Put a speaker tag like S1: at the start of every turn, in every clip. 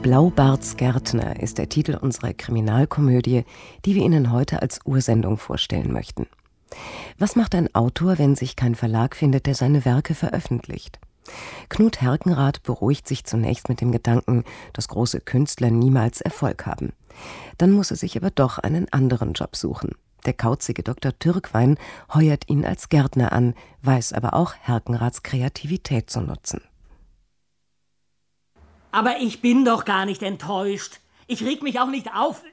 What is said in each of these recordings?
S1: Blaubarts Gärtner ist der Titel unserer Kriminalkomödie, die wir Ihnen heute als Ursendung vorstellen möchten. Was macht ein Autor, wenn sich kein Verlag findet, der seine Werke veröffentlicht? Knut Herkenrath beruhigt sich zunächst mit dem Gedanken, dass große Künstler niemals Erfolg haben. Dann muss er sich aber doch einen anderen Job suchen. Der kauzige Dr. Türkwein heuert ihn als Gärtner an, weiß aber auch Herkenraths Kreativität zu nutzen.
S2: Aber ich bin doch gar nicht enttäuscht. Ich reg mich auch nicht auf.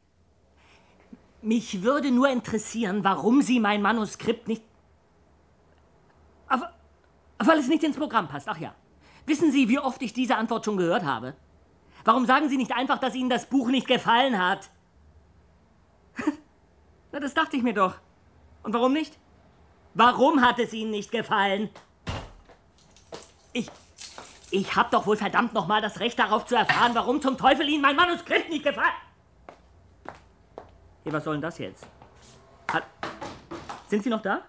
S2: Mich würde nur interessieren, warum Sie mein Manuskript nicht... Aber weil es nicht ins Programm passt, ach ja. Wissen Sie, wie oft ich diese Antwort schon gehört habe? Warum sagen Sie nicht einfach, dass Ihnen das Buch nicht gefallen hat? Na, das dachte ich mir doch. Und warum nicht? Warum hat es Ihnen nicht gefallen? Ich hab doch wohl verdammt noch mal das Recht darauf zu erfahren, warum zum Teufel Ihnen mein Manuskript nicht gefallen... Hey, was soll denn das jetzt? Sind Sie noch da?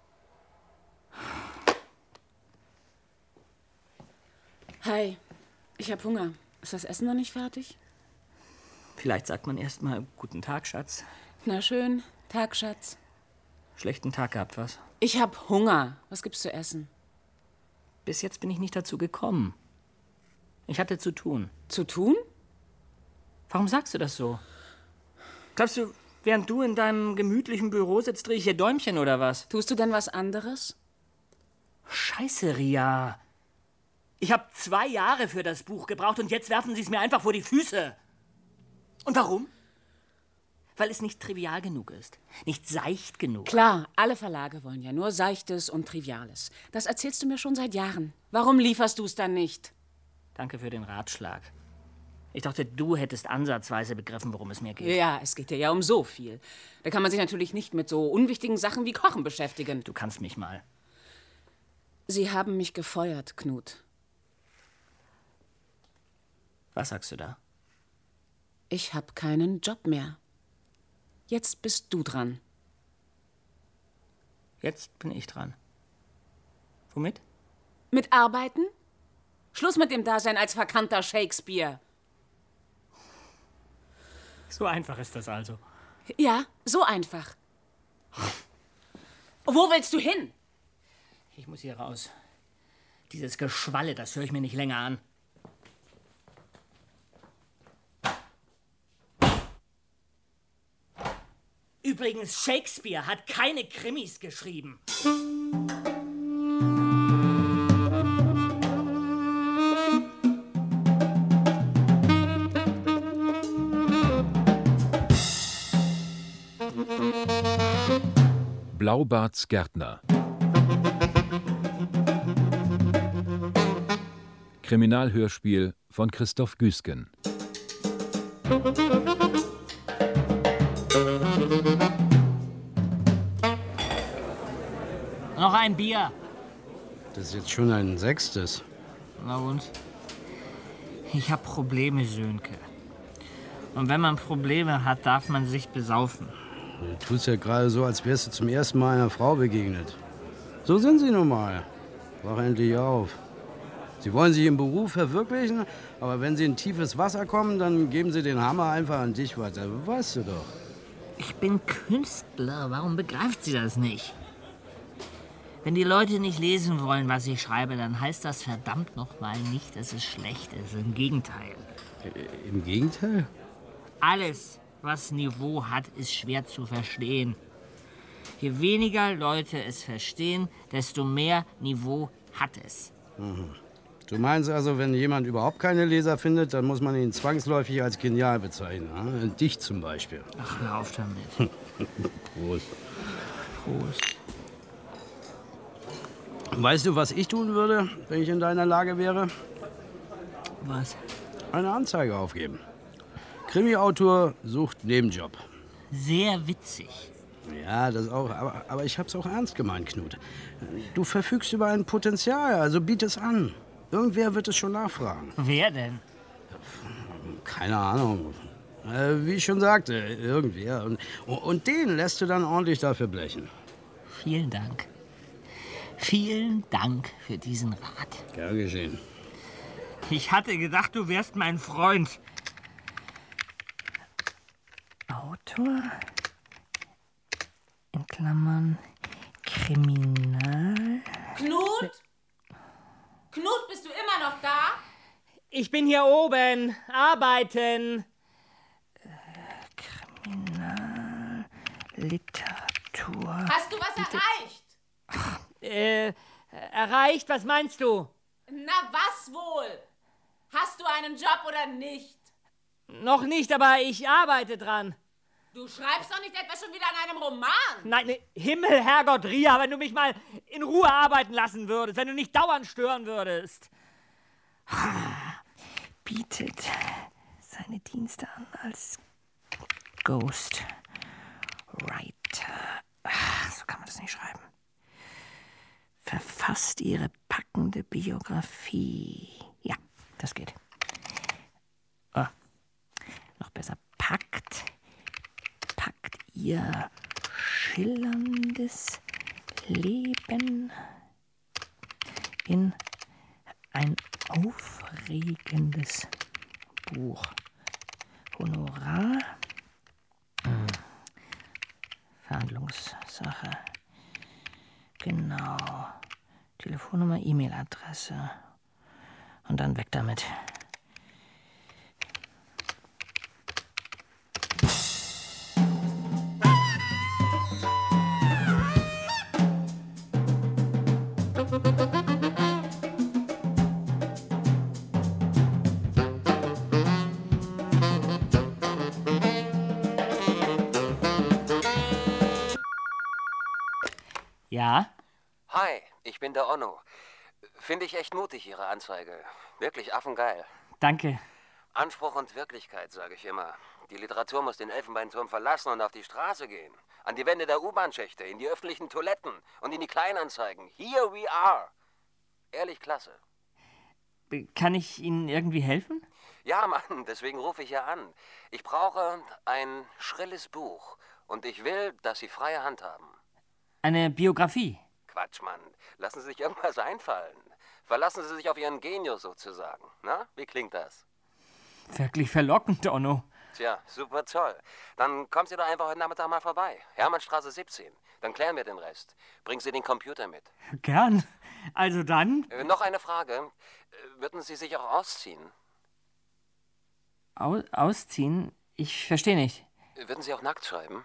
S3: Hi, ich hab Hunger. Ist das Essen noch nicht fertig?
S2: Vielleicht sagt man erst mal guten Tag, Schatz.
S3: Na schön, Tag, Schatz.
S2: Schlechten Tag gehabt, was?
S3: Ich hab Hunger. Was gibt's zu essen?
S2: Bis jetzt bin ich nicht dazu gekommen. Ich hatte zu tun.
S3: Zu tun?
S2: Warum sagst du das so? Glaubst du, während du in deinem gemütlichen Büro sitzt, drehe ich hier Däumchen oder was?
S3: Tust du denn was anderes?
S2: Scheiße, Ria. Ich habe 2 Jahre für das Buch gebraucht und jetzt werfen sie es mir einfach vor die Füße. Und warum? Weil es nicht trivial genug ist. Nicht seicht genug.
S3: Klar, alle Verlage wollen ja nur Seichtes und Triviales. Das erzählst du mir schon seit Jahren. Warum lieferst du es dann nicht?
S2: Danke für den Ratschlag. Ich dachte, du hättest ansatzweise begriffen, worum es mir geht.
S3: Ja, es geht dir ja um so viel. Da kann man sich natürlich nicht mit so unwichtigen Sachen wie Kochen beschäftigen.
S2: Du kannst mich mal.
S3: Sie haben mich gefeuert, Knut.
S2: Was sagst du da?
S3: Ich habe keinen Job mehr. Jetzt bist du dran.
S2: Jetzt bin ich dran. Womit?
S3: Mit Arbeiten? Schluss mit dem Dasein als verkannter Shakespeare.
S2: So einfach ist das also.
S3: Ja, so einfach. Wo willst du hin?
S2: Ich muss hier raus. Dieses Geschwalle, das höre ich mir nicht länger an. Übrigens, Shakespeare hat keine Krimis geschrieben.
S4: Blaubarts Gärtner. Kriminalhörspiel von Christoph Güsken.
S2: Noch ein Bier.
S5: Das ist jetzt schon ein 6.
S2: Na und? Ich hab Probleme, Sönke. Und wenn man Probleme hat, darf man sich besaufen.
S5: Du tust ja gerade so, als wärst du zum ersten Mal einer Frau begegnet. So sind sie nun mal. Wach endlich auf. Sie wollen sich im Beruf verwirklichen, aber wenn sie in tiefes Wasser kommen, dann geben sie den Hammer einfach an dich weiter. Weißt du doch.
S2: Ich bin Künstler. Warum begreift sie das nicht? Wenn die Leute nicht lesen wollen, was ich schreibe, dann heißt das verdammt nochmal nicht, dass es schlecht ist. Im Gegenteil.
S5: Im Gegenteil?
S2: Alles, was Niveau hat, ist schwer zu verstehen. Je weniger Leute es verstehen, desto mehr Niveau hat es.
S5: Mhm. Du meinst also, wenn jemand überhaupt keine Leser findet, dann muss man ihn zwangsläufig als genial bezeichnen. Ne? Dich zum Beispiel.
S2: Ach, hör auf damit.
S5: Prost.
S2: Prost.
S5: Weißt du, was ich tun würde, wenn ich in deiner Lage wäre?
S2: Was?
S5: Eine Anzeige aufgeben. Krimi-Autor sucht Nebenjob.
S2: Sehr witzig.
S5: Ja, das auch. Aber ich hab's auch ernst gemeint, Knut. Du verfügst über ein Potenzial, also biet es an. Irgendwer wird es schon nachfragen.
S2: Wer denn?
S5: Keine Ahnung. Wie ich schon sagte, irgendwer. Und den lässt du dann ordentlich dafür blechen.
S2: Vielen Dank. Vielen Dank für diesen Rat.
S5: Gern geschehen.
S2: Ich hatte gedacht, du wärst mein Freund. Autor, in Klammern, Kriminal...
S3: Knut? Knut, bist du immer noch da?
S2: Ich bin hier oben, arbeiten. Kriminalliteratur...
S3: Hast du was erreicht?
S2: Erreicht? Was meinst du?
S3: Na, was wohl? Hast du einen Job oder nicht?
S2: Noch nicht, aber ich arbeite dran.
S3: Du schreibst doch nicht etwa schon wieder an einem Roman?
S2: Nein, ne, Himmel, Herrgott, Ria, wenn du mich mal in Ruhe arbeiten lassen würdest, wenn du nicht dauernd stören würdest. Bietet seine Dienste an als Ghostwriter. So kann man das nicht schreiben. Verfasst ihre packende Biografie. Ja, das geht. Oh, noch besser, packt ihr schillerndes Leben in ein aufregendes Buch. Honorar, Verhandlungssache, genau, Telefonnummer, E-Mail-Adresse und dann weg damit. Ja?
S6: Hi, ich bin der Onno. Finde ich echt mutig, Ihre Anzeige. Wirklich affengeil.
S2: Danke.
S6: Anspruch und Wirklichkeit, sage ich immer. Die Literatur muss den Elfenbeinturm verlassen und auf die Straße gehen. An die Wände der U-Bahn-Schächte, in die öffentlichen Toiletten und in die Kleinanzeigen. Here we are. Ehrlich klasse.
S2: Kann ich Ihnen irgendwie helfen?
S6: Ja, Mann, deswegen rufe ich ja an. Ich brauche ein schrilles Buch. Und ich will, dass Sie freie Hand haben.
S2: Eine Biografie?
S6: Quatsch, Mann. Lassen Sie sich irgendwas einfallen. Verlassen Sie sich auf Ihren Genius sozusagen. Na, wie klingt das?
S2: Wirklich verlockend, Onno.
S6: Tja, super toll. Dann kommen Sie doch einfach heute Nachmittag mal vorbei. Hermannstraße 17. Dann klären wir den Rest. Bringen Sie den Computer mit.
S2: Gern. Also dann...
S6: Noch eine Frage. Würden Sie sich auch ausziehen?
S2: Ausziehen? Ich verstehe nicht.
S6: Würden Sie auch nackt schreiben?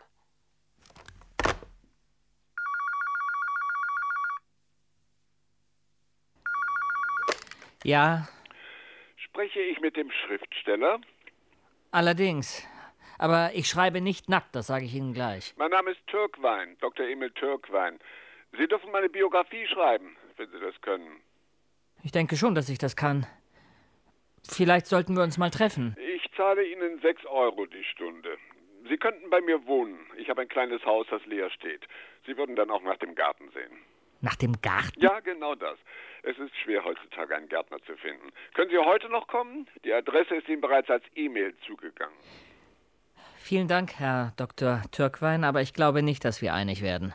S2: Ja,
S7: Spreche ich mit dem Schriftsteller?
S2: allerdings. Aber ich schreibe nicht nackt, das sage ich Ihnen gleich.
S7: Mein Name ist Türkwein, Dr. Emil Türkwein. Sie dürfen meine Biografie schreiben, wenn Sie das können.
S2: Ich denke schon, dass ich das kann. Vielleicht sollten wir uns mal treffen.
S7: Ich zahle Ihnen 6 € die Stunde. Sie könnten bei mir wohnen. Ich habe ein kleines Haus, das leer steht. Sie würden dann auch nach dem Garten sehen.
S2: Nach dem Garten?
S7: Ja, genau das. Es ist schwer, heutzutage einen Gärtner zu finden. Können Sie heute noch kommen? Die Adresse ist Ihnen bereits als E-Mail zugegangen.
S2: Vielen Dank, Herr Dr. Türkwein, aber ich glaube nicht, dass wir einig werden.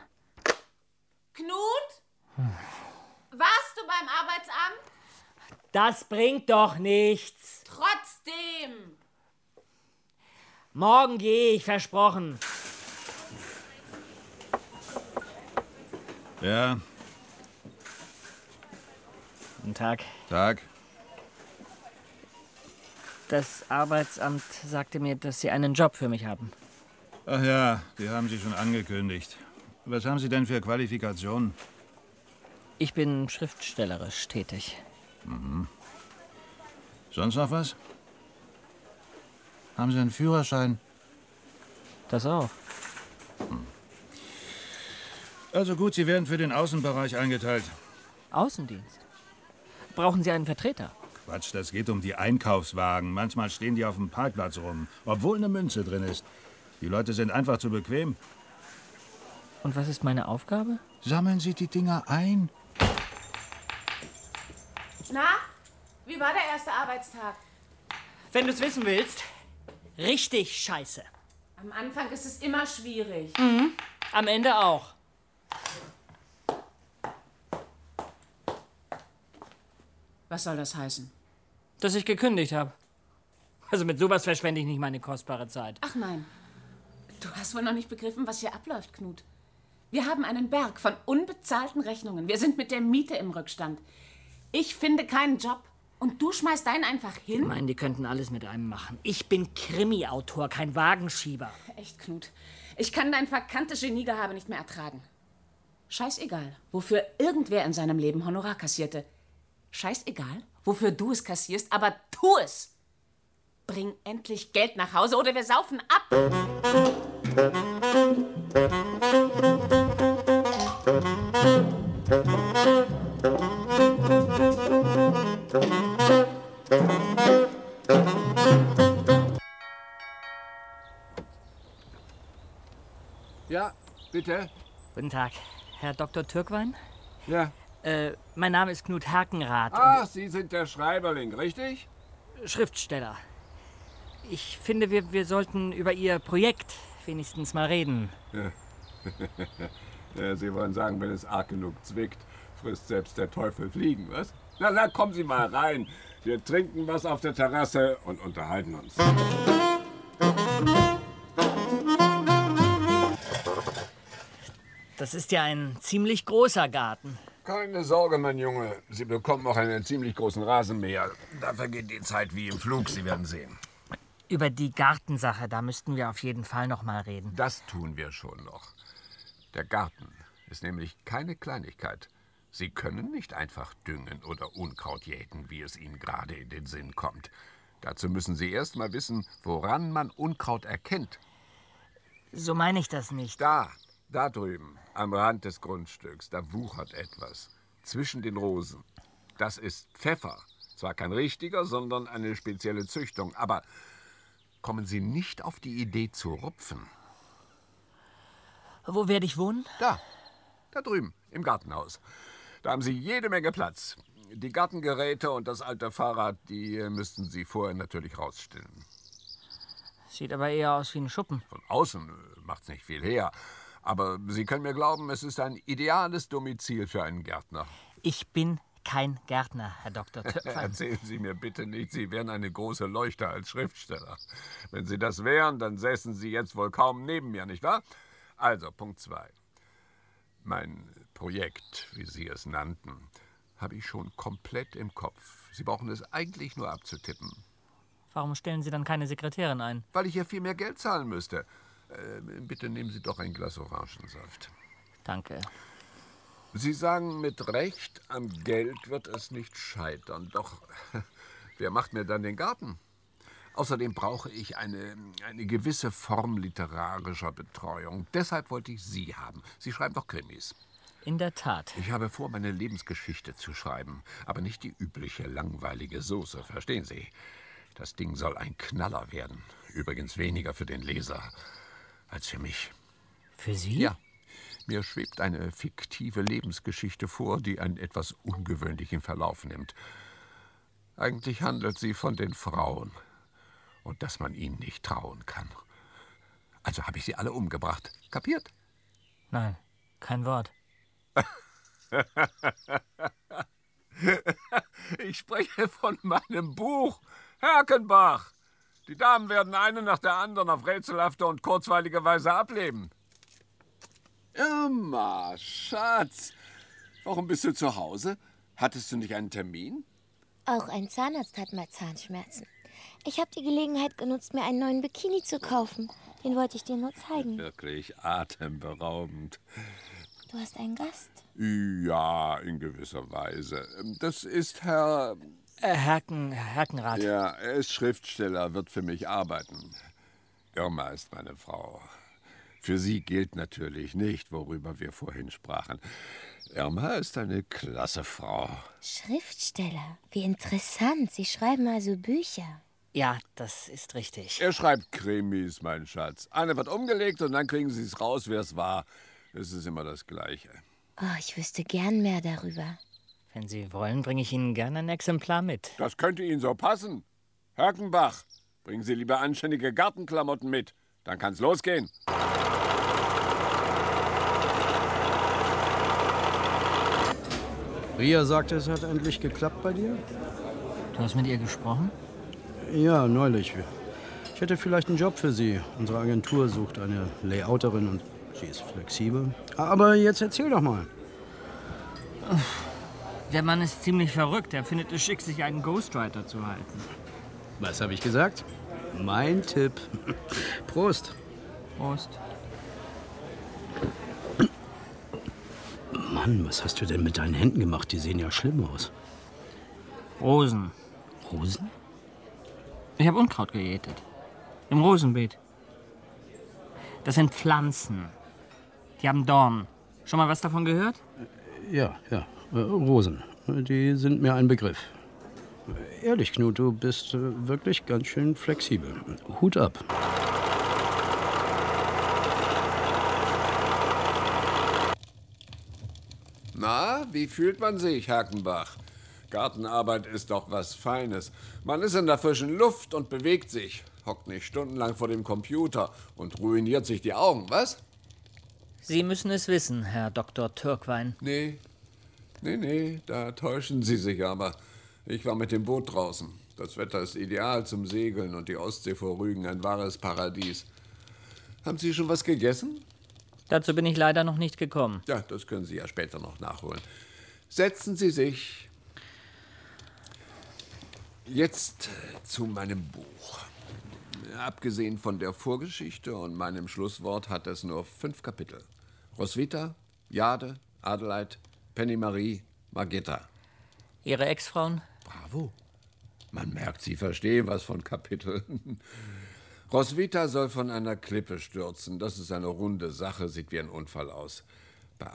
S3: Knut? Warst du beim Arbeitsamt?
S2: Das bringt doch nichts.
S3: Trotzdem.
S2: Morgen gehe ich, versprochen.
S4: Ja,
S2: Guten Tag.
S4: Tag.
S2: Das Arbeitsamt sagte mir, dass Sie einen Job für mich haben.
S4: Ach ja, die haben Sie schon angekündigt. Was haben Sie denn für Qualifikationen?
S2: Ich bin schriftstellerisch tätig.
S4: Sonst noch was? Haben Sie einen Führerschein?
S2: Das auch.
S4: Also gut, Sie werden für den Außenbereich eingeteilt.
S2: Außendienst. Brauchen Sie einen Vertreter?
S4: Quatsch, das geht um die Einkaufswagen. Manchmal stehen die auf dem Parkplatz rum, obwohl eine Münze drin ist. Die Leute sind einfach zu bequem.
S2: Und was ist meine Aufgabe?
S4: Sammeln Sie die Dinger ein.
S3: Na, wie war der erste Arbeitstag?
S2: Wenn du es wissen willst, richtig scheiße.
S3: Am Anfang ist es immer schwierig.
S2: Am Ende auch.
S3: Was soll das heißen?
S2: Dass ich gekündigt habe. Also mit sowas verschwende ich nicht meine kostbare Zeit.
S3: Ach nein, du hast wohl noch nicht begriffen, was hier abläuft, Knut. Wir haben einen Berg von unbezahlten Rechnungen. Wir sind mit der Miete im Rückstand. Ich finde keinen Job. Und du schmeißt deinen einfach hin?
S2: Ich meine, die könnten alles mit einem machen. Ich bin Krimi-Autor, kein Wagenschieber.
S3: Echt, Knut. Ich kann dein verkanntes Geniegehabe nicht mehr ertragen. Scheißegal, wofür irgendwer in seinem Leben Honorar kassierte. Scheißegal, wofür du es kassierst, aber tu es! Bring endlich Geld nach Hause oder wir saufen ab!
S8: Ja, bitte?
S2: Guten Tag, Herr Dr. Türkwein?
S8: Ja.
S2: Mein Name ist Knut Herkenrath.
S8: Ach, Sie sind der Schreiberling, richtig?
S2: Schriftsteller. Ich finde, wir sollten über Ihr Projekt wenigstens mal reden.
S8: Ja. Ja, Sie wollen sagen, wenn es arg genug zwickt, frisst selbst der Teufel Fliegen, was? Na, kommen Sie mal rein. Wir trinken was auf der Terrasse und unterhalten uns.
S2: Das ist ja ein ziemlich großer Garten.
S8: Keine Sorge, mein Junge. Sie bekommen auch einen ziemlich großen Rasenmäher. Da vergeht die Zeit wie im Flug, Sie werden sehen.
S2: Über die Gartensache, da müssten wir auf jeden Fall noch mal reden.
S8: Das tun wir schon noch. Der Garten ist nämlich keine Kleinigkeit. Sie können nicht einfach düngen oder Unkraut jäten, wie es Ihnen gerade in den Sinn kommt. Dazu müssen Sie erst mal wissen, woran man Unkraut erkennt.
S2: So meine ich das nicht.
S8: Da drüben, am Rand des Grundstücks, da wuchert etwas. Zwischen den Rosen. Das ist Pfeffer. Zwar kein richtiger, sondern eine spezielle Züchtung. Aber kommen Sie nicht auf die Idee zu rupfen.
S2: Wo werde ich wohnen?
S8: Da drüben, im Gartenhaus. Da haben Sie jede Menge Platz. Die Gartengeräte und das alte Fahrrad, die müssten Sie vorher natürlich rausstellen.
S2: Sieht aber eher aus wie ein Schuppen.
S8: Von außen macht's nicht viel her. Aber Sie können mir glauben, es ist ein ideales Domizil für einen Gärtner.
S2: Ich bin kein Gärtner, Herr Dr. Türkwein.
S8: Erzählen Sie mir bitte nicht, Sie wären eine große Leuchte als Schriftsteller. Wenn Sie das wären, dann säßen Sie jetzt wohl kaum neben mir, nicht wahr? Also, Punkt 2. Mein Projekt, wie Sie es nannten, habe ich schon komplett im Kopf. Sie brauchen es eigentlich nur abzutippen.
S2: Warum stellen Sie dann keine Sekretärin ein?
S8: Weil ich ja viel mehr Geld zahlen müsste. Bitte nehmen Sie doch ein Glas Orangensaft.
S2: Danke.
S8: Sie sagen mit Recht, am Geld wird es nicht scheitern. Doch wer macht mir dann den Garten? Außerdem brauche ich eine gewisse Form literarischer Betreuung. Deshalb wollte ich Sie haben. Sie schreiben doch Krimis.
S2: In der Tat.
S8: Ich habe vor, meine Lebensgeschichte zu schreiben. Aber nicht die übliche langweilige Soße, verstehen Sie? Das Ding soll ein Knaller werden. Übrigens weniger für den Leser als für mich.
S2: Für Sie?
S8: Ja. Mir schwebt eine fiktive Lebensgeschichte vor, die einen etwas ungewöhnlichen Verlauf nimmt. Eigentlich handelt sie von den Frauen und dass man ihnen nicht trauen kann. Also habe ich sie alle umgebracht. Kapiert?
S2: Nein, kein Wort.
S8: Ich spreche von meinem Buch Herkenbach. Die Damen werden eine nach der anderen auf rätselhafte und kurzweilige Weise ableben. Irma, Schatz, warum bist du zu Hause? Hattest du nicht einen Termin?
S9: Auch ein Zahnarzt hat mal Zahnschmerzen. Ich habe die Gelegenheit genutzt, mir einen neuen Bikini zu kaufen. Den wollte ich dir nur zeigen.
S8: Wirklich atemberaubend.
S9: Du hast einen Gast?
S8: Ja, in gewisser Weise. Das ist Herr...
S2: Herkenrath.
S8: Ja, er ist Schriftsteller, wird für mich arbeiten. Irma ist meine Frau. Für sie gilt natürlich nicht, worüber wir vorhin sprachen. Irma ist eine klasse Frau.
S9: Schriftsteller? Wie interessant. Sie schreiben also Bücher.
S2: Ja, das ist richtig.
S8: Er schreibt Krimis, mein Schatz. Eine wird umgelegt und dann kriegen Sie es raus, wer es war. Es ist immer das Gleiche.
S9: Oh, ich wüsste gern mehr darüber.
S2: Wenn Sie wollen, bringe ich Ihnen gerne ein Exemplar mit.
S8: Das könnte Ihnen so passen. Herkenbach, bringen Sie lieber anständige Gartenklamotten mit. Dann kann's losgehen.
S5: Ria sagte, es hat endlich geklappt bei dir?
S2: Du hast mit ihr gesprochen?
S5: Ja, neulich. Ich hätte vielleicht einen Job für sie. Unsere Agentur sucht eine Layouterin und sie ist flexibel. Aber jetzt erzähl doch mal.
S2: Der Mann ist ziemlich verrückt. Er findet es schick, sich einen Ghostwriter zu halten.
S5: Was habe ich gesagt? Mein Tipp. Prost.
S2: Prost.
S5: Mann, was hast du denn mit deinen Händen gemacht? Die sehen ja schlimm aus.
S2: Rosen.
S5: Rosen?
S2: Ich habe Unkraut gejätet. Im Rosenbeet. Das sind Pflanzen. Die haben Dornen. Schon mal was davon gehört?
S5: Ja. Rosen. Die sind mir ein Begriff. Ehrlich, Knut, du bist wirklich ganz schön flexibel. Hut ab.
S8: Na, wie fühlt man sich, Hakenbach? Gartenarbeit ist doch was Feines. Man ist in der frischen Luft und bewegt sich. Hockt nicht stundenlang vor dem Computer und ruiniert sich die Augen, was?
S2: Sie müssen es wissen, Herr Dr. Türkwein.
S8: Nee, da täuschen Sie sich aber. Ich war mit dem Boot draußen. Das Wetter ist ideal zum Segeln und die Ostsee vor Rügen ein wahres Paradies. Haben Sie schon was gegessen?
S2: Dazu bin ich leider noch nicht gekommen.
S8: Ja, das können Sie ja später noch nachholen. Setzen Sie sich. Jetzt zu meinem Buch. Abgesehen von der Vorgeschichte und meinem Schlusswort hat es nur 5 Kapitel. Roswitha, Jade, Adelheid, Penny Marie, Margitta.
S2: Ihre Ex-Frauen?
S8: Bravo. Man merkt, Sie verstehen was von Kapiteln. Roswitha soll von einer Klippe stürzen. Das ist eine runde Sache, sieht wie ein Unfall aus. Bei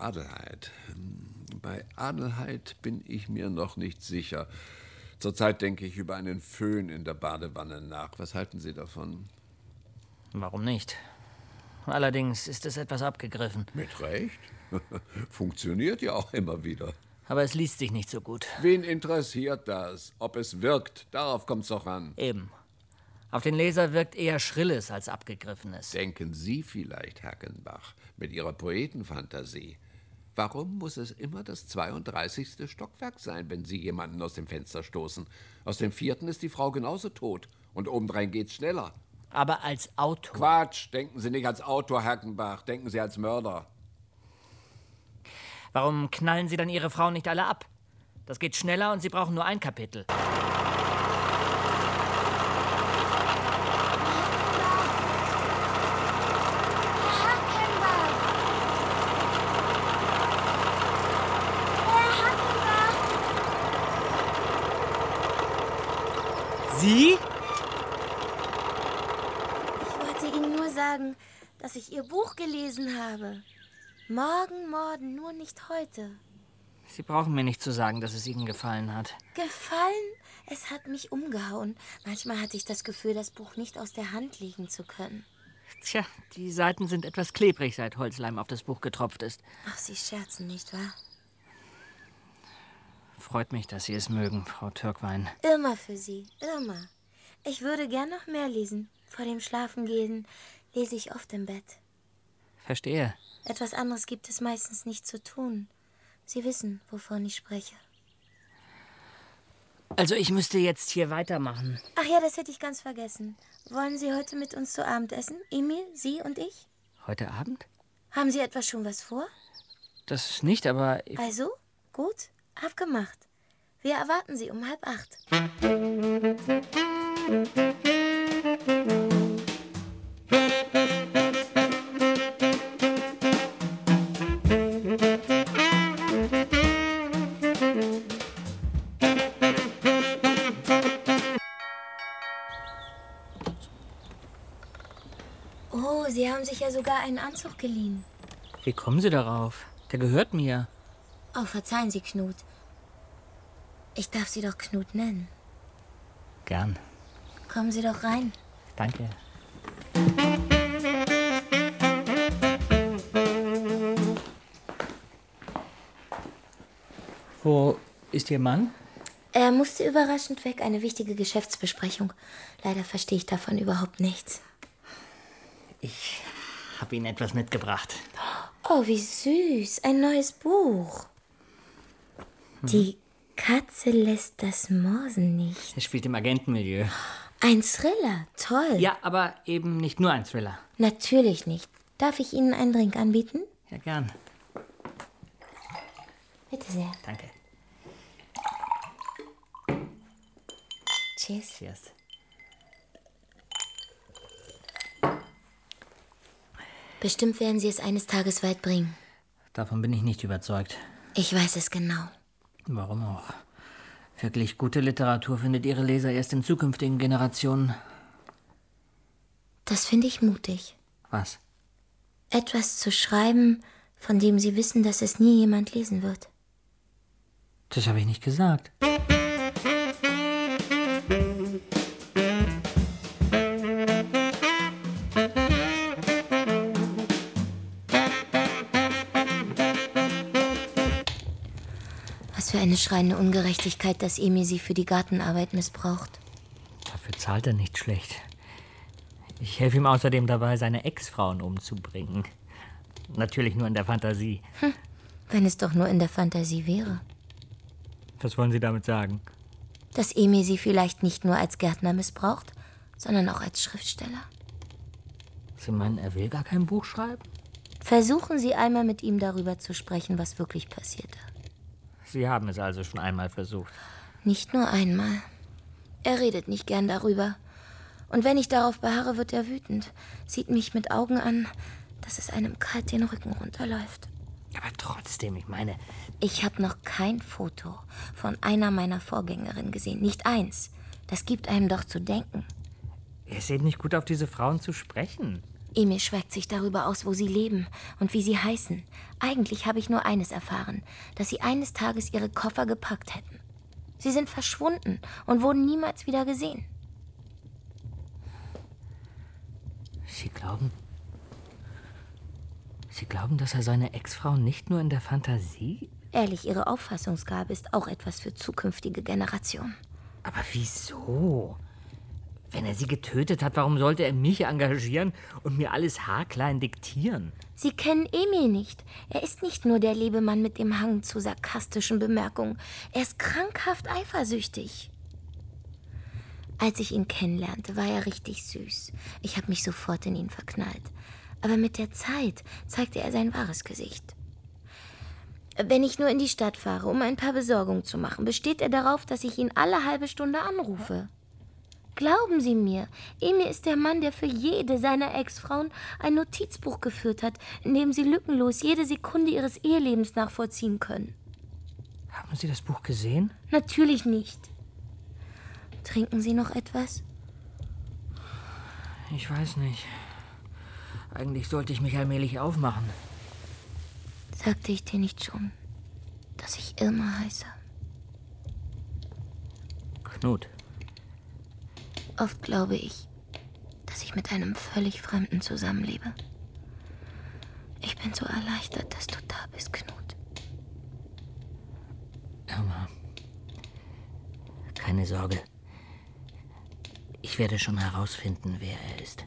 S8: Adelheid bin ich mir noch nicht sicher. Zurzeit denke ich über einen Föhn in der Badewanne nach. Was halten Sie davon?
S2: Warum nicht? Allerdings ist es etwas abgegriffen.
S8: Mit Recht. Funktioniert ja auch immer wieder.
S2: Aber es liest sich nicht so gut.
S8: Wen interessiert das? Ob es wirkt? Darauf kommt's doch an.
S2: Eben. Auf den Leser wirkt eher Schrilles als Abgegriffenes.
S8: Denken Sie vielleicht, Hackenbach, mit Ihrer Poetenfantasie. Warum muss es immer das 32. Stockwerk sein, wenn Sie jemanden aus dem Fenster stoßen? Aus dem 4. ist die Frau genauso tot. Und obendrein geht's schneller.
S2: Aber als Autor...
S8: Quatsch! Denken Sie nicht als Autor, Hackenbach. Denken Sie als Mörder.
S2: Warum knallen Sie dann Ihre Frauen nicht alle ab? Das geht schneller und Sie brauchen nur ein Kapitel. Sie?
S9: Ich wollte Ihnen nur sagen, dass ich Ihr Buch gelesen habe. Morgen, Morden, nur nicht heute.
S2: Sie brauchen mir nicht zu sagen, dass es Ihnen gefallen hat.
S9: Gefallen? Es hat mich umgehauen. Manchmal hatte ich das Gefühl, das Buch nicht aus der Hand legen zu können.
S2: Tja, die Seiten sind etwas klebrig, seit Holzleim auf das Buch getropft ist.
S9: Ach, Sie scherzen, nicht wahr?
S2: Freut mich, dass Sie es mögen, Frau Türkwein.
S9: Immer für Sie, immer. Ich würde gern noch mehr lesen. Vor dem Schlafengehen lese ich oft im Bett.
S2: Verstehe.
S9: Etwas anderes gibt es meistens nicht zu tun. Sie wissen, wovon ich spreche.
S2: Also ich müsste jetzt hier weitermachen.
S9: Ach ja, das hätte ich ganz vergessen. Wollen Sie heute mit uns zu Abend essen? Emil, Sie und ich?
S2: Heute Abend?
S9: Haben Sie etwa schon was vor?
S2: Das nicht, aber...
S9: Also, gut, abgemacht. Wir erwarten Sie um 7:30. Oh, Sie haben sich ja sogar einen Anzug geliehen.
S2: Wie kommen Sie darauf? Der gehört mir.
S9: Oh, verzeihen Sie, Knut. Ich darf Sie doch Knut nennen.
S2: Gern.
S9: Kommen Sie doch rein.
S2: Danke. Wo ist Ihr Mann?
S9: Er musste überraschend weg, eine wichtige Geschäftsbesprechung. Leider verstehe ich davon überhaupt nichts.
S2: Ich habe Ihnen etwas mitgebracht.
S9: Oh, wie süß. Ein neues Buch. Die Katze lässt das Morsen nicht.
S2: Er spielt im Agentenmilieu.
S9: Ein Thriller, toll.
S2: Ja, aber eben nicht nur ein Thriller.
S9: Natürlich nicht. Darf ich Ihnen einen Drink anbieten?
S2: Ja, gern.
S9: Bitte sehr.
S2: Danke.
S9: Cheers.
S2: Cheers.
S9: Bestimmt werden Sie es eines Tages weit bringen.
S2: Davon bin ich nicht überzeugt.
S9: Ich weiß es genau.
S2: Warum auch? Wirklich gute Literatur findet ihre Leser erst in zukünftigen Generationen.
S9: Das finde ich mutig.
S2: Was?
S9: Etwas zu schreiben, von dem Sie wissen, dass es nie jemand lesen wird.
S2: Das habe ich nicht gesagt.
S9: Was für eine schreiende Ungerechtigkeit, dass Emil Sie für die Gartenarbeit missbraucht.
S2: Dafür zahlt er nicht schlecht. Ich helfe ihm außerdem dabei, seine Ex-Frauen umzubringen. Natürlich nur in der Fantasie.
S9: Wenn es doch nur in der Fantasie wäre.
S2: Was wollen Sie damit sagen?
S9: Dass Emil Sie vielleicht nicht nur als Gärtner missbraucht, sondern auch als Schriftsteller.
S2: Sie meinen, er will gar kein Buch schreiben?
S9: Versuchen Sie einmal mit ihm darüber zu sprechen, was wirklich passierte.
S2: Sie haben es also schon einmal versucht.
S9: Nicht nur einmal. Er redet nicht gern darüber. Und wenn ich darauf beharre, wird er wütend. Sieht mich mit Augen an, dass es einem kalt den Rücken runterläuft.
S2: Aber trotzdem, ich meine...
S9: Ich habe noch kein Foto von einer meiner Vorgängerinnen gesehen. Nicht eins. Das gibt einem doch zu denken.
S2: Er ist eben nicht gut, auf diese Frauen zu sprechen.
S9: Emil schweckt sich darüber aus, wo sie leben und wie sie heißen. Eigentlich habe ich nur eines erfahren, dass sie eines Tages ihre Koffer gepackt hätten. Sie sind verschwunden und wurden niemals wieder gesehen.
S2: Sie glauben, dass er seine Ex-Frau nicht nur in der Fantasie...
S9: Ehrlich, Ihre Auffassungsgabe ist auch etwas für zukünftige Generationen.
S2: Aber wieso? Wenn er sie getötet hat, warum sollte er mich engagieren und mir alles haarklein diktieren?
S9: Sie kennen Emil nicht. Er ist nicht nur der Lebemann mit dem Hang zu sarkastischen Bemerkungen. Er ist krankhaft eifersüchtig. Als ich ihn kennenlernte, war er richtig süß. Ich habe mich sofort in ihn verknallt. Aber mit der Zeit zeigte er sein wahres Gesicht. Wenn ich nur in die Stadt fahre, um ein paar Besorgungen zu machen, besteht er darauf, dass ich ihn alle halbe Stunde anrufe. Glauben Sie mir, Emil ist der Mann, der für jede seiner Ex-Frauen ein Notizbuch geführt hat, in dem sie lückenlos jede Sekunde ihres Ehelebens nachvollziehen können.
S2: Haben Sie das Buch gesehen?
S9: Natürlich nicht. Trinken Sie noch etwas?
S2: Ich weiß nicht. Eigentlich sollte ich mich allmählich aufmachen.
S9: Sagte ich dir nicht schon, dass ich Irma heiße?
S2: Knut.
S9: Oft glaube ich, dass ich mit einem völlig Fremden zusammenlebe. Ich bin so erleichtert, dass du da bist, Knut.
S2: Irma, keine Sorge. Ich werde schon herausfinden, wer er ist.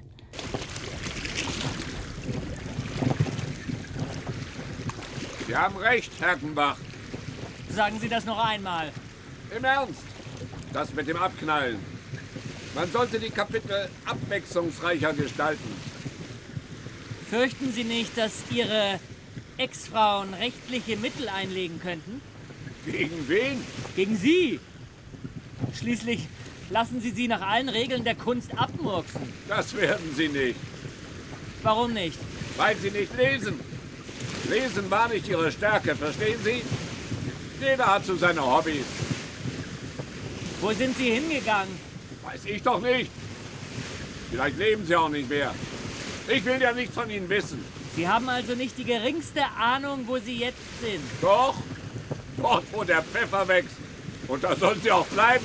S8: Sie haben recht, Herkenbach.
S2: Sagen Sie das noch einmal.
S8: Im Ernst. Das mit dem Abknallen. Man sollte die Kapitel abwechslungsreicher gestalten.
S2: Fürchten Sie nicht, dass Ihre Ex-Frauen rechtliche Mittel einlegen könnten?
S8: Gegen wen?
S2: Gegen Sie. Schließlich lassen Sie sie nach allen Regeln der Kunst abmurksen.
S8: Das werden Sie nicht.
S2: Warum nicht?
S8: Weil Sie nicht lesen. Lesen war nicht Ihre Stärke, verstehen Sie? Jeder hat so seine Hobbys.
S2: Wo sind Sie hingegangen?
S8: Weiß ich doch nicht. Vielleicht leben Sie auch nicht mehr. Ich will ja nichts von Ihnen wissen.
S2: Sie haben also nicht die geringste Ahnung, wo Sie jetzt sind.
S8: Doch, dort, wo der Pfeffer wächst. Und da sollen Sie auch bleiben.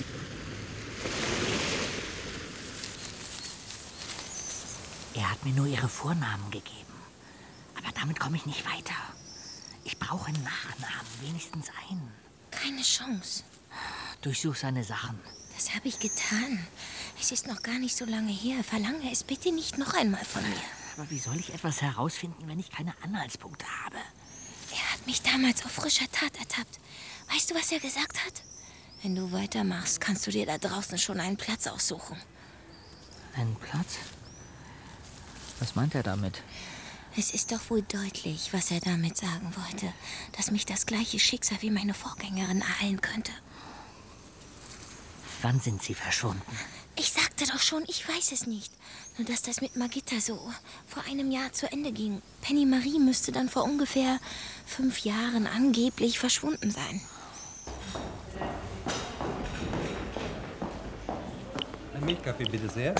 S10: Er hat mir nur Ihre Vornamen gegeben. Aber damit komme ich nicht weiter. Ich brauche einen Nachnamen, wenigstens einen.
S9: Keine Chance.
S10: Durchsuch seine Sachen.
S9: Das habe ich getan. Es ist noch gar nicht so lange her. Verlange es bitte nicht noch einmal von mir.
S10: Aber wie soll ich etwas herausfinden, wenn ich keine Anhaltspunkte habe?
S9: Er hat mich damals auf frischer Tat ertappt. Weißt du, was er gesagt hat? Wenn du weitermachst, kannst du dir da draußen schon einen Platz aussuchen.
S2: Einen Platz? Was meint er damit?
S9: Es ist doch wohl deutlich, was er damit sagen wollte, dass mich das gleiche Schicksal wie meine Vorgängerin ereilen könnte.
S2: Wann sind Sie verschwunden?
S9: Ich sagte doch schon, ich weiß es nicht. Nur, dass das mit Margitta so vor einem Jahr zu Ende ging. Penny Marie müsste dann vor ungefähr 5 Jahren angeblich verschwunden sein.
S11: Ein Milchkaffee bitte sehr.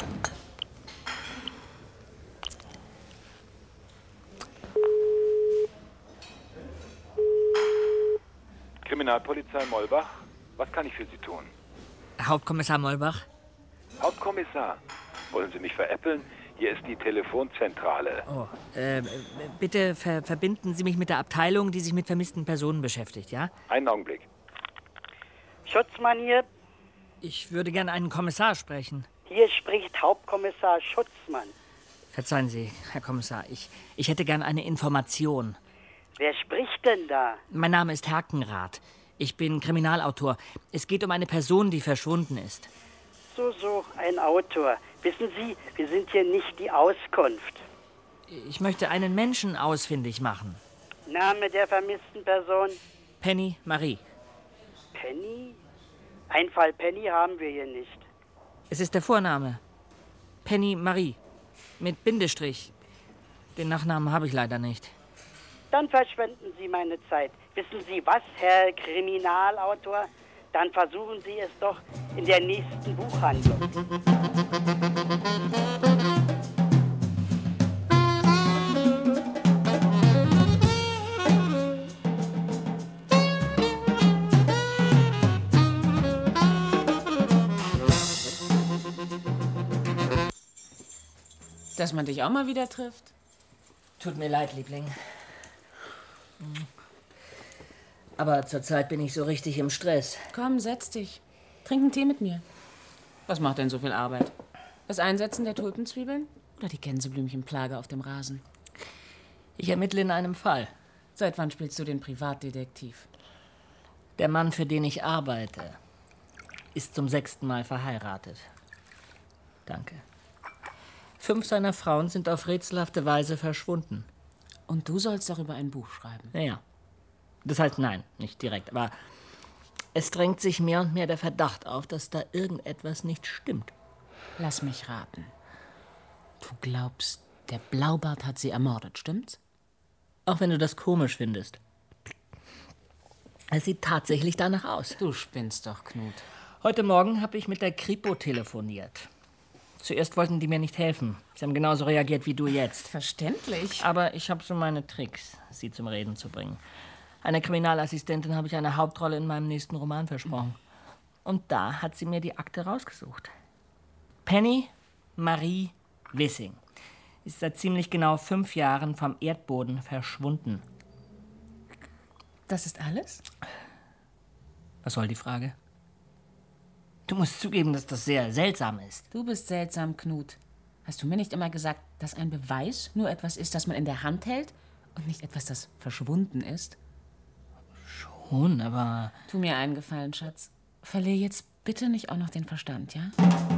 S12: Kriminalpolizei Mollbach, was kann ich für Sie tun?
S2: Hauptkommissar Mollbach?
S12: Hauptkommissar, wollen Sie mich veräppeln? Hier ist die Telefonzentrale.
S2: Oh, bitte verbinden Sie mich mit der Abteilung, die sich mit vermissten Personen beschäftigt, ja?
S12: Einen Augenblick.
S13: Schutzmann hier.
S2: Ich würde gern einen Kommissar sprechen.
S13: Hier spricht Hauptkommissar Schutzmann.
S2: Verzeihen Sie, Herr Kommissar, ich hätte gern eine Information.
S13: Wer spricht denn da?
S2: Mein Name ist Herkenrath. Ich bin Kriminalautor. Es geht um eine Person, die verschwunden ist.
S13: So, ein Autor. Wissen Sie, wir sind hier nicht die Auskunft.
S2: Ich möchte einen Menschen ausfindig machen.
S13: Name der vermissten Person?
S2: Penny Marie.
S13: Penny? Ein Fall Penny haben wir hier nicht.
S2: Es ist der Vorname. Penny Marie. Mit Bindestrich. Den Nachnamen habe ich leider nicht.
S13: Dann verschwenden Sie meine Zeit. Wissen Sie was, Herr Kriminalautor? Dann versuchen Sie es doch in der nächsten Buchhandlung.
S3: Dass man dich auch mal wieder trifft.
S2: Tut mir leid, Liebling. Aber zurzeit bin ich so richtig im Stress.
S3: Komm, setz dich. Trink einen Tee mit mir. Was macht denn so viel Arbeit? Das Einsetzen der Tulpenzwiebeln oder die Gänseblümchenplage auf dem Rasen?
S2: Ich ermittle in einem Fall.
S3: Seit wann spielst du den Privatdetektiv?
S2: Der Mann, für den ich arbeite, ist zum 6. Mal verheiratet. Danke. 5 seiner Frauen sind auf rätselhafte Weise verschwunden.
S3: Und du sollst darüber ein Buch schreiben?
S2: Ja. Das heißt, nein, nicht direkt. Aber es drängt sich mehr und mehr der Verdacht auf, dass da irgendetwas nicht stimmt.
S3: Lass mich raten. Du glaubst, der Blaubart hat sie ermordet, stimmt's?
S2: Auch wenn du das komisch findest. Es sieht tatsächlich danach aus.
S3: Du spinnst doch, Knut.
S2: Heute Morgen habe ich mit der Kripo telefoniert. Zuerst wollten die mir nicht helfen. Sie haben genauso reagiert wie du jetzt.
S3: Verständlich.
S2: Aber ich habe so meine Tricks, sie zum Reden zu bringen. Einer Kriminalassistentin habe ich eine Hauptrolle in meinem nächsten Roman versprochen. Und da hat sie mir die Akte rausgesucht. Penny Marie Wissing ist seit ziemlich genau 5 Jahren vom Erdboden verschwunden.
S3: Das ist alles?
S2: Was soll die Frage? Du musst zugeben, dass das sehr seltsam ist.
S3: Du bist seltsam, Knut. Hast du mir nicht immer gesagt, dass ein Beweis nur etwas ist, das man in der Hand hält und nicht etwas, das verschwunden ist?
S2: Schon, aber...
S3: Tu mir einen Gefallen, Schatz. Verlier jetzt bitte nicht auch noch den Verstand, ja?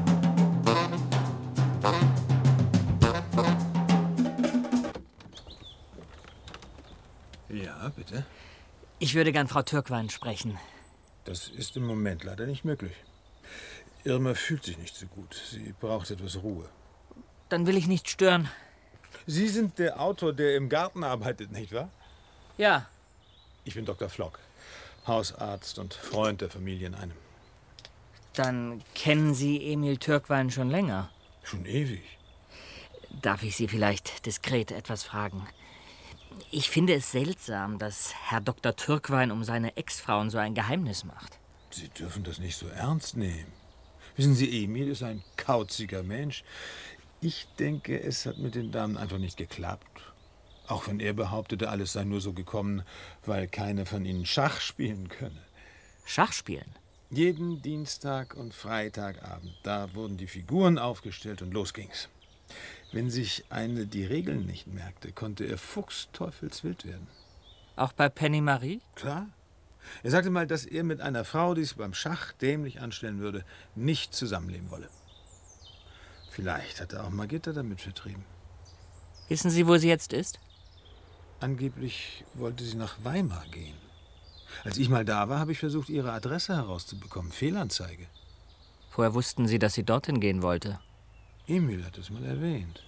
S4: Ja, bitte.
S2: Ich würde gern Frau Türkwein sprechen.
S4: Das ist im Moment leider nicht möglich. Irma fühlt sich nicht so gut. Sie braucht etwas Ruhe.
S2: Dann will ich nicht stören.
S4: Sie sind der Autor, der im Garten arbeitet, nicht wahr?
S2: Ja.
S4: Ich bin Dr. Flock, Hausarzt und Freund der Familie in einem.
S2: Dann kennen Sie Emil Türkwein schon länger.
S4: Schon ewig.
S2: Darf ich Sie vielleicht diskret etwas fragen? Ich finde es seltsam, dass Herr Dr. Türkwein um seine Ex-Frauen so ein Geheimnis macht.
S4: Sie dürfen das nicht so ernst nehmen. Wissen Sie, Emil ist ein kauziger Mensch. Ich denke, es hat mit den Damen einfach nicht geklappt. Auch wenn er behauptete, alles sei nur so gekommen, weil keine von ihnen Schach spielen könne.
S2: Schach spielen?
S4: Jeden Dienstag und Freitagabend. Da wurden die Figuren aufgestellt und los ging's. Wenn sich eine die Regeln nicht merkte, konnte er fuchsteufelswild werden.
S2: Auch bei Penny Marie?
S4: Klar. Er sagte mal, dass er mit einer Frau, die es beim Schach dämlich anstellen würde, nicht zusammenleben wolle. Vielleicht hat er auch Margitta damit vertrieben.
S2: Wissen Sie, wo sie jetzt ist?
S4: Angeblich wollte sie nach Weimar gehen. Als ich mal da war, habe ich versucht, ihre Adresse herauszubekommen. Fehlanzeige.
S2: Woher wussten Sie, dass sie dorthin gehen wollte?
S4: Emil hat es mal erwähnt.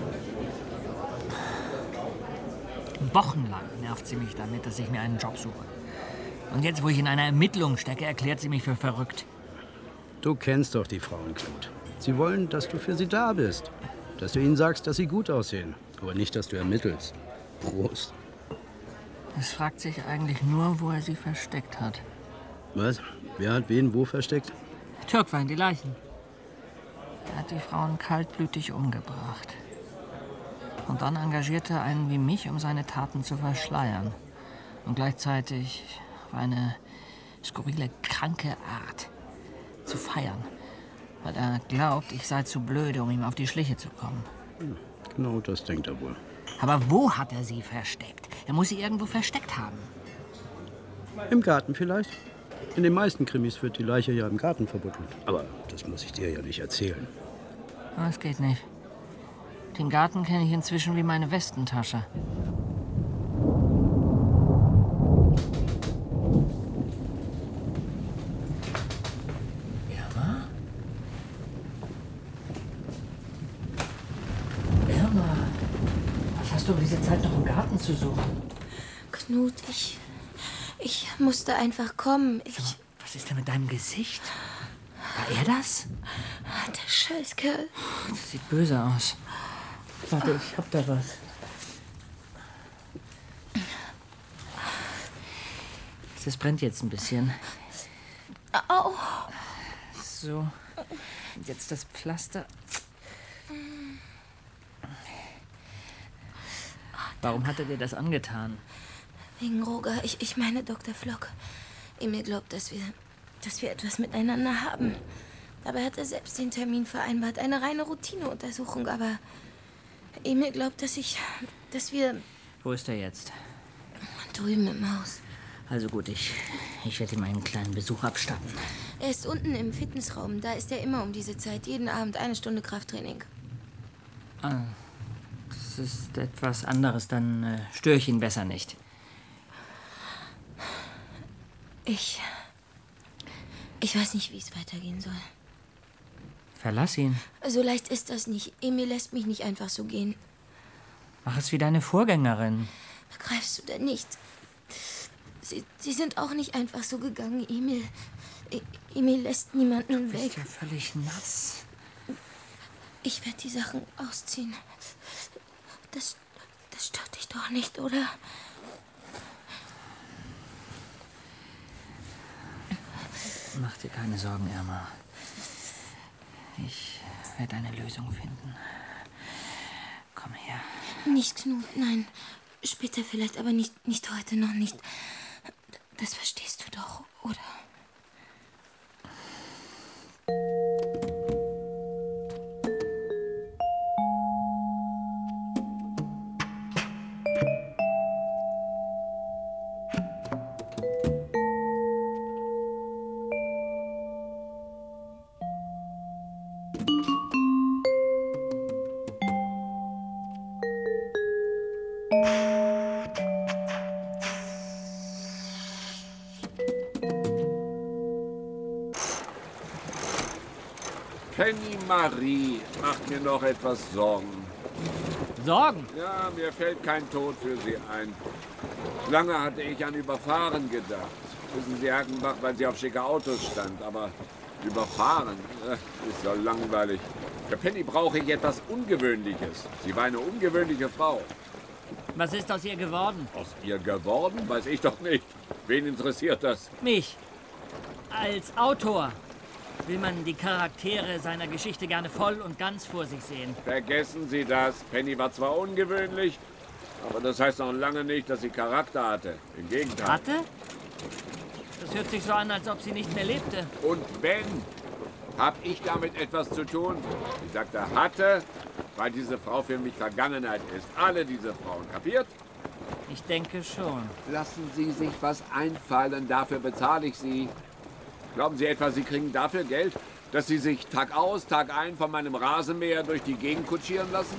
S2: Wochenlang nervt sie mich damit, dass ich mir einen Job suche. Und jetzt, wo ich in einer Ermittlung stecke, erklärt sie mich für verrückt.
S5: Du kennst doch die Frauen, Knut. Sie wollen, dass du für sie da bist. Dass du ihnen sagst, dass sie gut aussehen. Aber nicht, dass du ermittelst. Prost.
S2: Es fragt sich eigentlich nur, wo er sie versteckt hat.
S5: Was? Wer hat wen wo versteckt?
S2: Türkwein, die Leichen. Er hat die Frauen kaltblütig umgebracht. Und dann engagierte er einen wie mich, um seine Taten zu verschleiern. Und gleichzeitig auf eine skurrile, kranke Art zu feiern. Weil er glaubt, ich sei zu blöde, um ihm auf die Schliche zu kommen.
S5: Genau das denkt er wohl.
S2: Aber wo hat er sie versteckt? Er muss sie irgendwo versteckt haben.
S5: Im Garten vielleicht? In den meisten Krimis wird die Leiche ja im Garten verbuddelt. Aber das muss ich dir ja nicht erzählen.
S2: Das geht nicht. Den Garten kenne ich inzwischen wie meine Westentasche. Irma? Irma, was hast du um diese Zeit noch im Garten zu suchen?
S9: Knut, ich musste einfach kommen.
S2: Was ist denn mit deinem Gesicht? War er das?
S9: Der Scheißkerl.
S2: Das sieht böse aus. Warte, ich hab da was. Das brennt jetzt ein bisschen.
S9: Au.
S2: So. Und jetzt das Pflaster. Warum hat er dir das angetan?
S9: Wegen Roger. Ich meine Dr. Flock. Emil glaubt, dass wir etwas miteinander haben. Dabei hat er selbst den Termin vereinbart. Eine reine Routineuntersuchung. Aber Emil glaubt, dass wir...
S2: Wo ist er jetzt?
S9: Drüben im Haus.
S2: Also gut, ich werde ihm einen kleinen Besuch abstatten.
S9: Er ist unten im Fitnessraum. Da ist er immer um diese Zeit. Jeden Abend 1 Stunde Krafttraining.
S2: Ah, das ist etwas anderes. Dann störe ich ihn besser nicht.
S9: Ich weiß nicht, wie es weitergehen soll.
S2: Verlass ihn.
S9: So leicht ist das nicht. Emil lässt mich nicht einfach so gehen.
S2: Mach es wie deine Vorgängerin.
S9: Begreifst du denn nicht? Sie sind auch nicht einfach so gegangen, Emil. Emil lässt niemanden weg.
S2: Du bist ja völlig nass.
S9: Ich werde die Sachen ausziehen. Das stört dich doch nicht, oder?
S2: Mach dir keine Sorgen, Irma. Ich werde eine Lösung finden. Komm her.
S9: Nicht Knut, nein. Später vielleicht, aber nicht heute, noch nicht. Das verstehst du doch, oder?
S8: Penny Marie macht mir noch etwas Sorgen.
S2: Sorgen?
S8: Ja, mir fällt kein Tod für sie ein. Lange hatte ich an Überfahren gedacht. Wissen Sie, Hackenbach, weil sie auf schicke Autos stand. Aber Überfahren ist so langweilig. Für Penny brauche ich etwas Ungewöhnliches. Sie war eine ungewöhnliche Frau.
S2: Was ist aus ihr geworden?
S8: Aus ihr geworden? Weiß ich doch nicht. Wen interessiert das?
S2: Mich. Als Autor will man die Charaktere seiner Geschichte gerne voll und ganz vor sich sehen.
S8: Vergessen Sie das. Penny war zwar ungewöhnlich, aber das heißt noch lange nicht, dass sie Charakter hatte. Im Gegenteil.
S2: Hatte? Das hört sich so an, als ob sie nicht mehr lebte.
S8: Und wenn? Hab ich damit etwas zu tun? Ich sagte hatte, weil diese Frau für mich Vergangenheit ist. Alle diese Frauen, kapiert?
S2: Ich denke schon.
S14: Lassen Sie sich was einfallen, dafür bezahle ich Sie. Glauben Sie etwa, Sie kriegen dafür Geld, dass Sie sich Tag aus, Tag ein von meinem Rasenmäher durch die Gegend kutschieren lassen?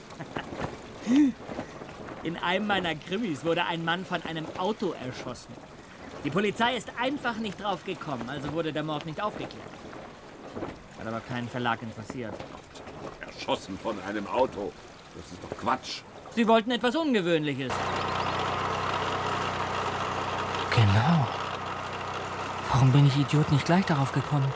S2: In einem meiner Krimis wurde ein Mann von einem Auto erschossen. Die Polizei ist einfach nicht drauf gekommen, also wurde der Mord nicht aufgeklärt. Hat aber keinen Verlag interessiert.
S14: Erschossen von einem Auto. Das ist doch Quatsch.
S2: Sie wollten etwas Ungewöhnliches.
S10: Genau. Warum bin ich Idiot nicht gleich darauf gekommen?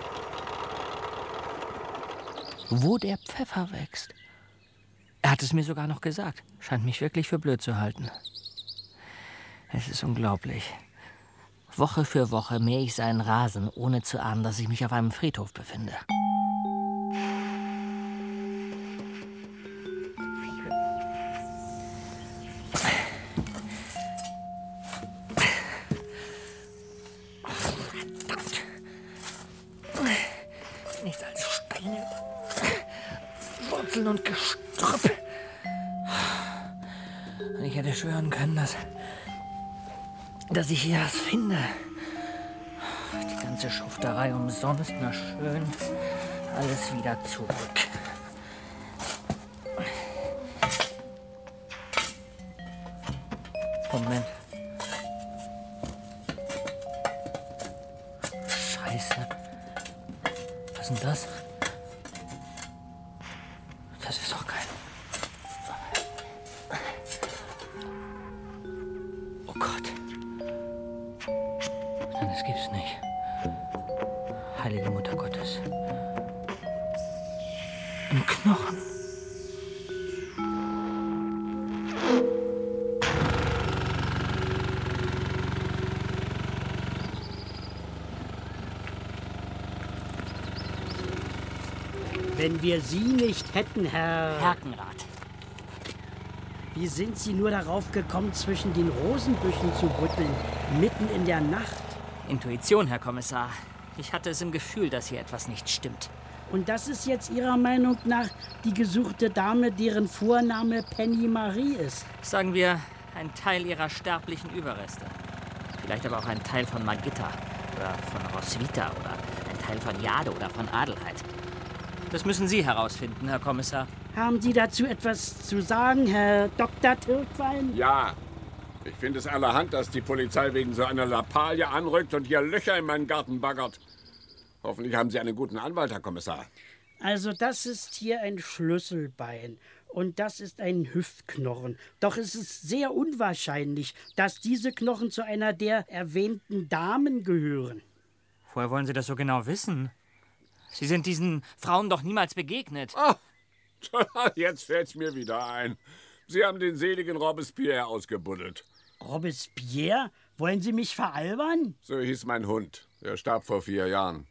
S10: Wo der Pfeffer wächst. Er hat es mir sogar noch gesagt. Scheint mich wirklich für blöd zu halten. Es ist unglaublich. Woche für Woche mähe ich seinen Rasen, ohne zu ahnen, dass ich mich auf einem Friedhof befinde. Verdammt. Nichts als Steine, Wurzeln und Gestrüpp. Und ich hätte schwören können, dass ich hier was finde. Die ganze Schufterei umsonst, na schön. Alles wieder zurück. Moment. Scheiße. Was ist denn das? Das ist doch kein... Oh Gott. Nein, das gibt's nicht. Heilige Mutter Gottes. Ein Knochen.
S15: Wenn wir Sie nicht hätten, Herr...
S2: Herkenrath.
S15: Wie sind Sie nur darauf gekommen, zwischen den Rosenbüschen zu rütteln, mitten in der Nacht?
S2: Intuition, Herr Kommissar. Ich hatte es im Gefühl, dass hier etwas nicht stimmt.
S15: Und das ist jetzt Ihrer Meinung nach die gesuchte Dame, deren Vorname Penny Marie ist?
S2: Sagen wir, ein Teil ihrer sterblichen Überreste. Vielleicht aber auch ein Teil von Margitta oder von Roswitha oder ein Teil von Jade oder von Adelheid. Das müssen Sie herausfinden, Herr Kommissar.
S15: Haben Sie dazu etwas zu sagen, Herr Dr. Türkwein?
S14: Ja. Ich finde es allerhand, dass die Polizei wegen so einer Lappalie anrückt und hier Löcher in meinen Garten baggert. Hoffentlich haben Sie einen guten Anwalt, Herr Kommissar.
S15: Also das ist hier ein Schlüsselbein und das ist ein Hüftknochen. Doch es ist sehr unwahrscheinlich, dass diese Knochen zu einer der erwähnten Damen gehören.
S2: Woher wollen Sie das so genau wissen? Sie sind diesen Frauen doch niemals begegnet.
S14: Ah, jetzt fällt's mir wieder ein. Sie haben den seligen Robespierre ausgebuddelt.
S15: Robespierre? Wollen Sie mich veralbern?
S14: So hieß mein Hund. Er starb vor 4 Jahren.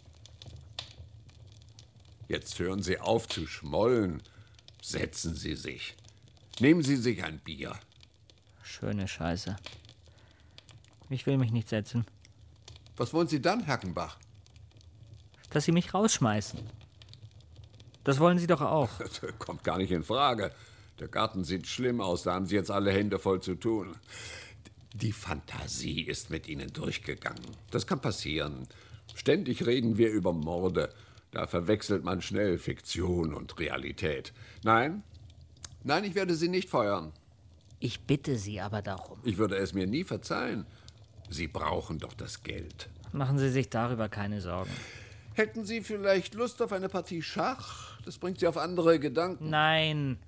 S14: Jetzt hören Sie auf zu schmollen. Setzen Sie sich. Nehmen Sie sich ein Bier.
S2: Schöne Scheiße. Ich will mich nicht setzen.
S16: Was wollen Sie dann, Herkenbach?
S2: Dass Sie mich rausschmeißen. Das wollen Sie doch auch.
S14: Das kommt gar nicht in Frage. Der Garten sieht schlimm aus, da haben Sie jetzt alle Hände voll zu tun. Die Fantasie ist mit Ihnen durchgegangen. Das kann passieren. Ständig reden wir über Morde. Da verwechselt man schnell Fiktion und Realität. Nein?
S16: Nein, ich werde Sie nicht feuern.
S2: Ich bitte Sie aber darum.
S14: Ich würde es mir nie verzeihen. Sie brauchen doch das Geld.
S2: Machen Sie sich darüber keine Sorgen.
S16: Hätten Sie vielleicht Lust auf eine Partie Schach? Das bringt Sie auf andere Gedanken.
S2: Nein.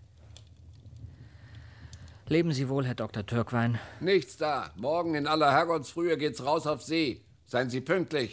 S2: Leben Sie wohl, Herr Dr. Türkwein.
S14: Nichts da. Morgen in aller Herrgottsfrühe geht's raus auf See. Seien Sie pünktlich.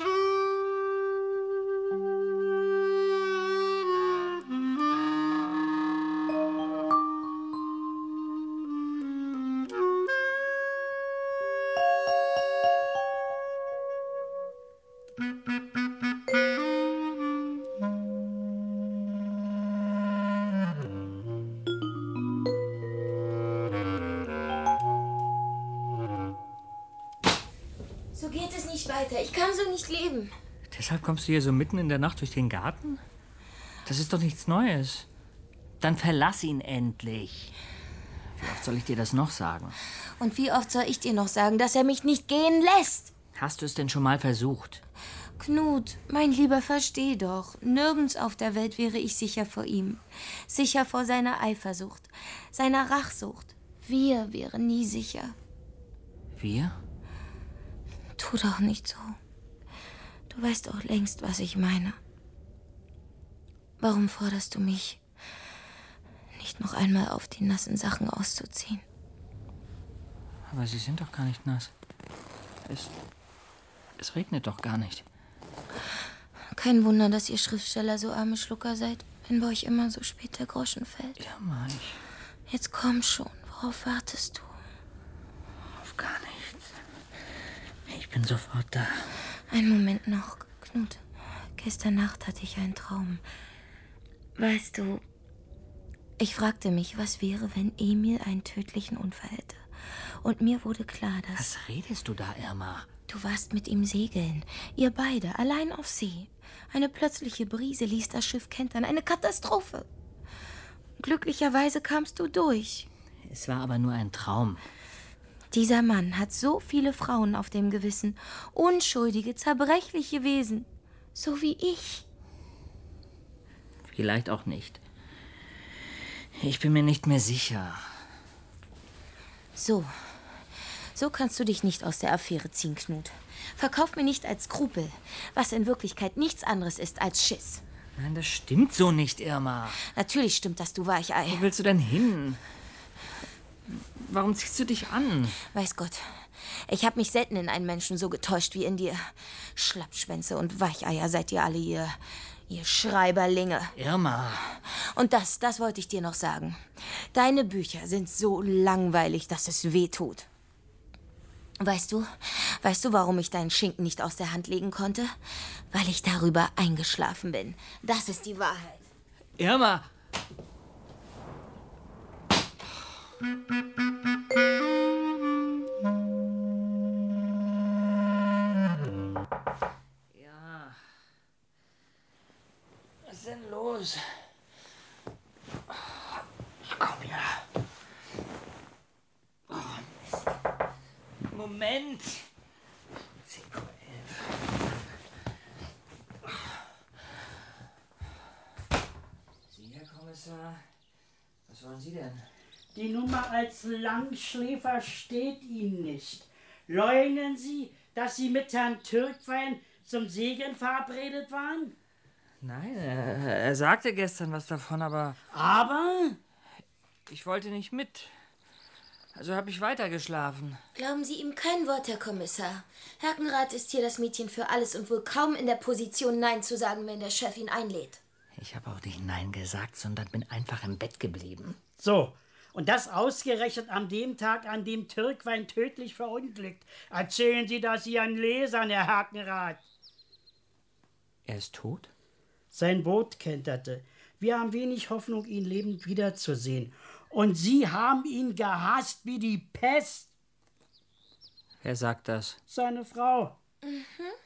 S9: So geht es nicht weiter. Ich kann so nicht leben.
S2: Deshalb kommst du hier so mitten in der Nacht durch den Garten? Das ist doch nichts Neues. Dann verlass ihn endlich.
S10: Wie oft soll ich dir das noch sagen?
S9: Und wie oft soll ich dir noch sagen, dass er mich nicht gehen lässt?
S10: Hast du es denn schon mal versucht?
S9: Knut, mein Lieber, versteh doch. Nirgends auf der Welt wäre ich sicher vor ihm. Sicher vor seiner Eifersucht, seiner Rachsucht. Wir wären nie sicher.
S10: Wir?
S9: Tu doch nicht so. Du weißt doch längst, was ich meine. Warum forderst du mich, nicht noch einmal auf die nassen Sachen auszuziehen?
S10: Aber sie sind doch gar nicht nass. Es regnet doch gar nicht.
S9: Kein Wunder, dass ihr Schriftsteller so arme Schlucker seid, wenn bei euch immer so spät der Groschen fällt.
S10: Ja, Mann.
S9: Jetzt komm schon, worauf wartest du?
S10: Auf gar nichts. Ich bin sofort da.
S9: Einen Moment noch, Knut. Gestern Nacht hatte ich einen Traum. Weißt du, ich fragte mich, was wäre, wenn Emil einen tödlichen Unfall hätte. Und mir wurde klar, dass...
S10: Was redest du da, Irma?
S9: Du warst mit ihm segeln. Ihr beide, allein auf See. Eine plötzliche Brise ließ das Schiff kentern. Eine Katastrophe. Glücklicherweise kamst du durch.
S10: Es war aber nur ein Traum.
S9: Dieser Mann hat so viele Frauen auf dem Gewissen. Unschuldige, zerbrechliche Wesen. So wie ich.
S10: Vielleicht auch nicht. Ich bin mir nicht mehr sicher.
S9: So kannst du dich nicht aus der Affäre ziehen, Knut. Verkauf mir nicht als Skrupel, was in Wirklichkeit nichts anderes ist als Schiss.
S10: Nein, das stimmt so nicht, Irma.
S9: Natürlich stimmt das, du Weichei.
S10: Wo willst du denn hin? Warum ziehst du dich an?
S9: Weiß Gott, ich habe mich selten in einen Menschen so getäuscht wie in dir. Schlappschwänze und Weicheier seid ihr alle, ihr Schreiberlinge.
S10: Irma.
S9: Und das wollte ich dir noch sagen. Deine Bücher sind so langweilig, dass es weh tut. Weißt du, warum ich deinen Schinken nicht aus der Hand legen konnte? Weil ich darüber eingeschlafen bin. Das ist die Wahrheit.
S10: Irma! Ja. Was ist denn los? Komm her. Oh, Mist. Moment. 10:11 Uhr. Sie, Herr Kommissar, was wollen Sie denn?
S15: Die Nummer als Langschläfer steht Ihnen nicht. Leugnen Sie, dass Sie mit Herrn Türkwein zum Segeln verabredet waren?
S10: Nein, er sagte gestern was davon, aber...
S15: Aber?
S10: Ich wollte nicht mit. Also habe ich weitergeschlafen.
S9: Glauben Sie ihm kein Wort, Herr Kommissar. Herkenrath ist hier das Mädchen für alles und wohl kaum in der Position, Nein zu sagen, wenn der Chef ihn einlädt.
S10: Ich habe auch nicht Nein gesagt, sondern bin einfach im Bett geblieben.
S15: So, und das ausgerechnet an dem Tag, an dem Türkwein tödlich verunglückt. Erzählen Sie das Ihren Lesern, Herr Herkenrath.
S10: Er ist tot?
S15: Sein Boot kenterte. Wir haben wenig Hoffnung, ihn lebend wiederzusehen. Und Sie haben ihn gehasst wie die Pest.
S10: Wer sagt das?
S15: Seine Frau.
S9: Mhm.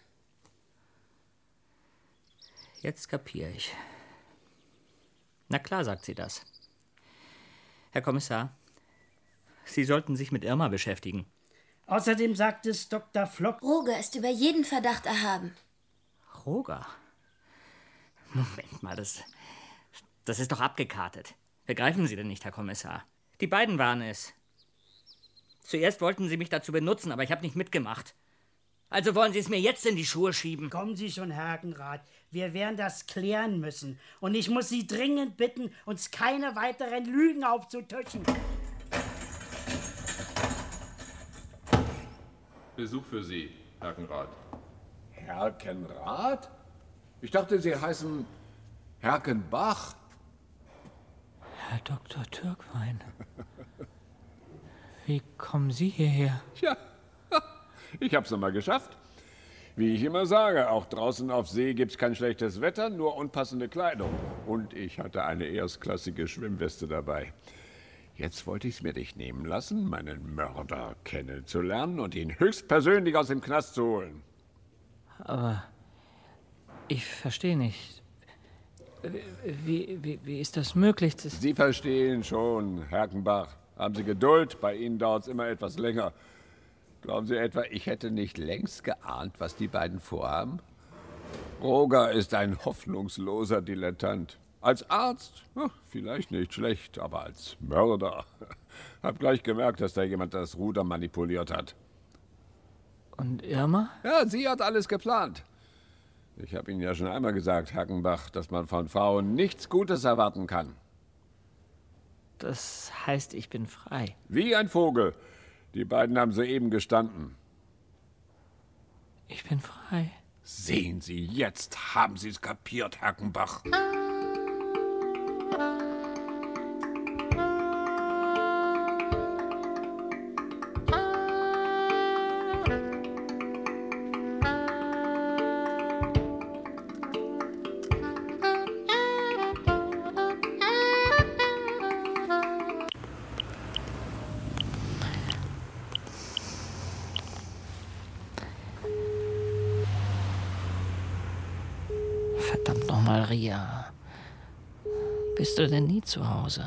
S10: Jetzt kapiere ich. Na klar sagt sie das. Herr Kommissar, Sie sollten sich mit Irma beschäftigen.
S15: Außerdem sagt es Dr. Flock.
S9: Roger ist über jeden Verdacht erhaben.
S10: Roger? Moment mal, das ist doch abgekartet. Begreifen Sie denn nicht, Herr Kommissar? Die beiden waren es. Zuerst wollten Sie mich dazu benutzen, aber ich habe nicht mitgemacht. Also wollen Sie es mir jetzt in die Schuhe schieben?
S15: Kommen Sie schon, Herkenrath. Wir werden das klären müssen. Und ich muss Sie dringend bitten, uns keine weiteren Lügen aufzutischen.
S12: Besuch für Sie, Herkenrath.
S14: Herkenrath? Ich dachte, Sie heißen Herkenbach.
S10: Herr Dr. Türkwein. Wie kommen Sie hierher?
S14: Tja, ich hab's noch mal geschafft. Wie ich immer sage, auch draußen auf See gibt's kein schlechtes Wetter, nur unpassende Kleidung. Und ich hatte eine erstklassige Schwimmweste dabei. Jetzt wollte ich's mir nicht nehmen lassen, meinen Mörder kennenzulernen und ihn höchstpersönlich aus dem Knast zu holen.
S10: Aber ich verstehe nicht. Wie ist das möglich?
S14: Sie verstehen schon, Herkenbach.
S8: Haben Sie Geduld, bei Ihnen dauert es immer etwas länger. Glauben Sie etwa, ich hätte nicht längst geahnt, was die beiden vorhaben? Roger ist ein hoffnungsloser Dilettant. Als Arzt, vielleicht nicht schlecht, aber als Mörder. Hab gleich gemerkt, dass da jemand das Ruder manipuliert hat.
S10: Und Irma?
S8: Ja, sie hat alles geplant. Ich habe Ihnen ja schon einmal gesagt, Hackenbach, dass man von Frauen nichts Gutes erwarten kann.
S10: Das heißt, ich bin frei.
S8: Wie ein Vogel. Die beiden haben soeben gestanden.
S10: Ich bin frei.
S8: Sehen Sie, jetzt haben Sie es kapiert, Hackenbach.
S10: Verdammt nochmal, Ria. Bist du denn nie zu Hause?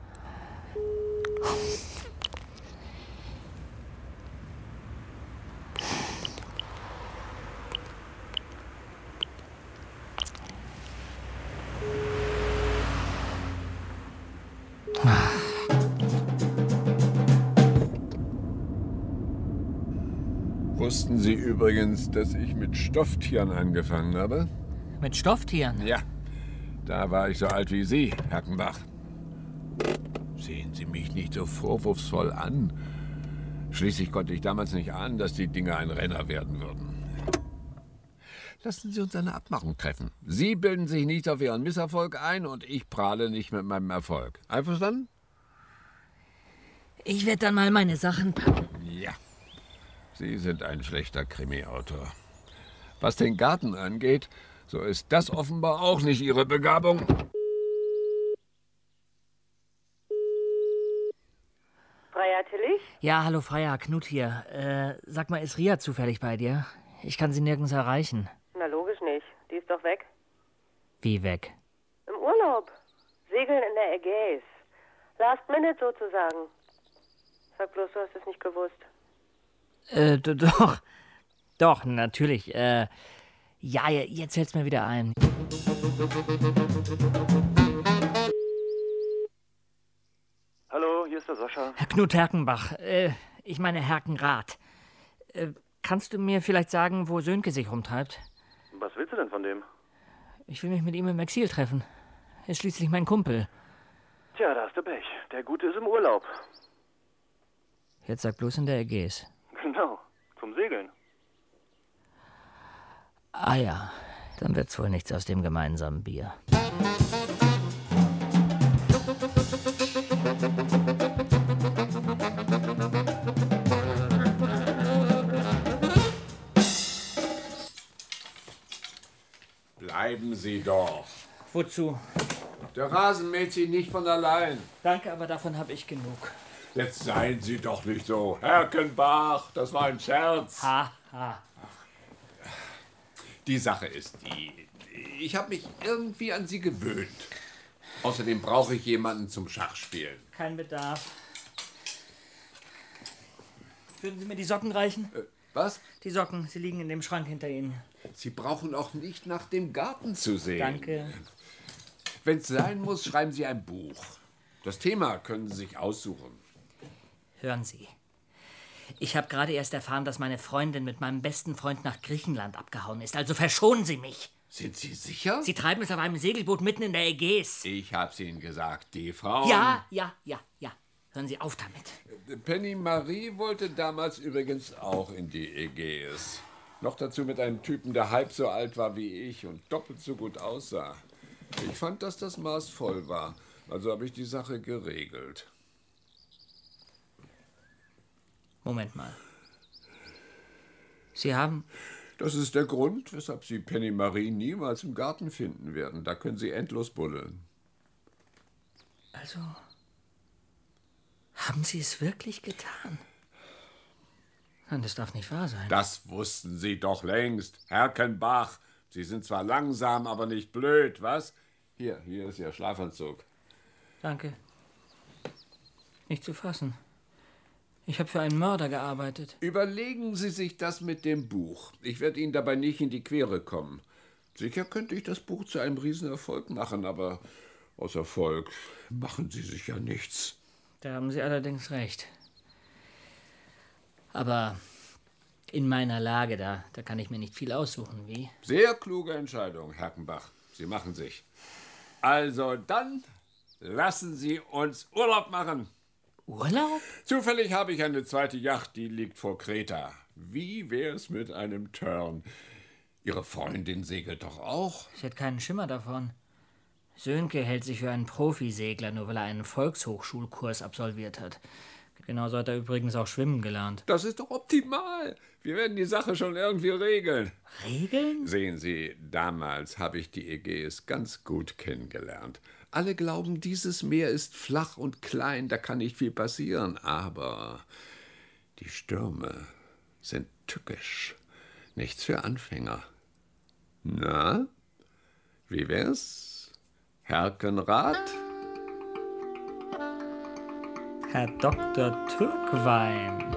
S8: Wussten Sie übrigens, dass ich mit Stofftieren angefangen habe?
S10: Mit Stofftieren?
S8: Ja, da war ich so alt wie Sie, Hackenbach. Sehen Sie mich nicht so vorwurfsvoll an. Schließlich konnte ich damals nicht ahnen, dass die Dinger ein Renner werden würden. Lassen Sie uns eine Abmachung treffen. Sie bilden sich nicht auf Ihren Misserfolg ein und ich prahle nicht mit meinem Erfolg. Einverstanden?
S10: Ich werde dann mal meine Sachen packen.
S8: Ja. Sie sind ein schlechter Krimi-Autor. Was den Garten angeht, so ist das offenbar auch nicht Ihre Begabung.
S17: Freier Tillich?
S10: Ja, hallo Freier, Knut hier. Sag mal, ist Ria zufällig bei dir? Ich kann sie nirgends erreichen.
S17: Na, logisch nicht. Die ist doch weg.
S10: Wie weg?
S17: Im Urlaub. Segeln in der Ägäis. Last minute sozusagen. Sag bloß, du hast es nicht gewusst.
S10: Doch. Doch, natürlich. Ja, jetzt fällt's mir wieder ein.
S18: Hallo, hier ist der Sascha.
S10: Herr Knut Herkenbach, ich meine Herkenrath. Kannst du mir vielleicht sagen, wo Sönke sich rumtreibt?
S18: Was willst du denn von dem?
S10: Ich will mich mit ihm im Exil treffen. Er ist schließlich mein Kumpel.
S18: Tja, da hast du Pech. Der Gute ist im Urlaub.
S10: Jetzt sag bloß in der Ägäis.
S18: Genau, zum Segeln.
S10: Ah ja, dann wird's wohl nichts aus dem gemeinsamen Bier.
S8: Bleiben Sie doch.
S10: Wozu?
S8: Der Rasen mäht sich nicht von allein.
S10: Danke, aber davon habe ich genug.
S8: Jetzt seien Sie doch nicht so. Herkenbach, das war ein Scherz.
S10: Ha, ha.
S8: Die Sache ist die, ich habe mich irgendwie an Sie gewöhnt. Außerdem brauche ich jemanden zum Schachspielen.
S10: Kein Bedarf. Würden Sie mir die Socken reichen?
S8: Was?
S10: Die Socken, sie liegen in dem Schrank hinter Ihnen.
S8: Sie brauchen auch nicht nach dem Garten zu sehen.
S10: Danke.
S8: Wenn es sein muss, schreiben Sie ein Buch. Das Thema können Sie sich aussuchen.
S10: Hören Sie. Ich habe gerade erst erfahren, dass meine Freundin mit meinem besten Freund nach Griechenland abgehauen ist. Also verschonen Sie mich.
S8: Sind Sie sicher?
S10: Sie treiben es auf einem Segelboot mitten in der Ägäis.
S8: Ich hab's Ihnen gesagt, die Frauen...
S10: Ja. Hören Sie auf damit.
S8: Penny Marie wollte damals übrigens auch in die Ägäis. Noch dazu mit einem Typen, der halb so alt war wie ich und doppelt so gut aussah. Ich fand, dass das Maß voll war. Also habe ich die Sache geregelt.
S10: Moment mal. Sie haben...
S8: Das ist der Grund, weshalb Sie Penny Marie niemals im Garten finden werden. Da können Sie endlos buddeln.
S10: Also... Haben Sie es wirklich getan? Nein, das darf nicht wahr sein.
S8: Das wussten Sie doch längst. Herkenbach, Sie sind zwar langsam, aber nicht blöd, was? Hier ist Ihr Schlafanzug.
S10: Danke. Nicht zu fassen. Ich habe für einen Mörder gearbeitet.
S14: Überlegen Sie sich das mit dem Buch. Ich werde Ihnen dabei nicht in die Quere kommen. Sicher könnte ich das Buch zu einem Riesenerfolg machen, aber aus Erfolg machen Sie sich ja nichts.
S10: Da haben Sie allerdings recht. Aber in meiner Lage, da kann ich mir nicht viel aussuchen, wie?
S14: Sehr kluge Entscheidung, Herkenbach. Sie machen sich. Also dann lassen Sie uns Urlaub machen.
S10: Urlaub?
S14: Zufällig habe ich eine zweite Yacht, die liegt vor Kreta. Wie wär's mit einem Turn? Ihre Freundin segelt doch auch.
S10: Ich hätte keinen Schimmer davon. Sönke hält sich für einen Profisegler, nur weil er einen Volkshochschulkurs absolviert hat. Genauso hat er übrigens auch schwimmen gelernt.
S14: Das ist doch optimal. Wir werden die Sache schon irgendwie regeln.
S10: Regeln?
S14: Sehen Sie, damals habe ich die Ägäis ganz gut kennengelernt. Alle glauben, dieses Meer ist flach und klein, da kann nicht viel passieren. Aber die Stürme sind tückisch. Nichts für Anfänger. Na, wie wär's? Herkenrath?
S10: Herr Dr. Türkwein.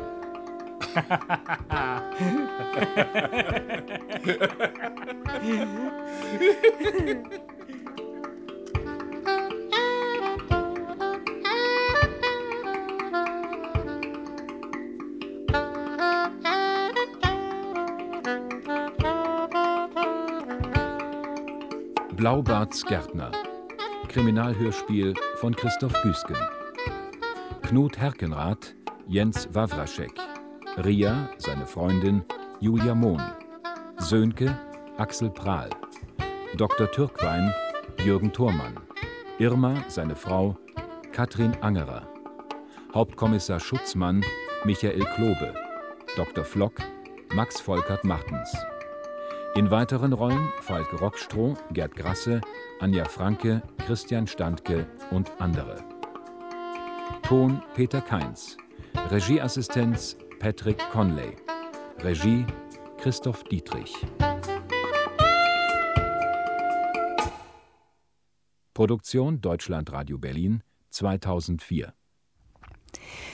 S19: Blaubarts Gärtner. Kriminalhörspiel von Christoph Güsken. Knut Herkenrath, Jens Wawraschek. Ria, seine Freundin, Julia Mohn. Sönke, Axel Prahl. Dr. Türkwein, Jürgen Thormann. Irma, seine Frau, Katrin Angerer. Hauptkommissar Schutzmann, Michael Klobe. Dr. Flock, Max Volkert Martens. In weiteren Rollen Falk Rockstroh, Gerd Grasse, Anja Franke, Christian Standke und andere. Ton Peter Kainz. Regieassistenz Patrick Conley. Regie Christoph Dietrich. Produktion Deutschlandradio Berlin 2004.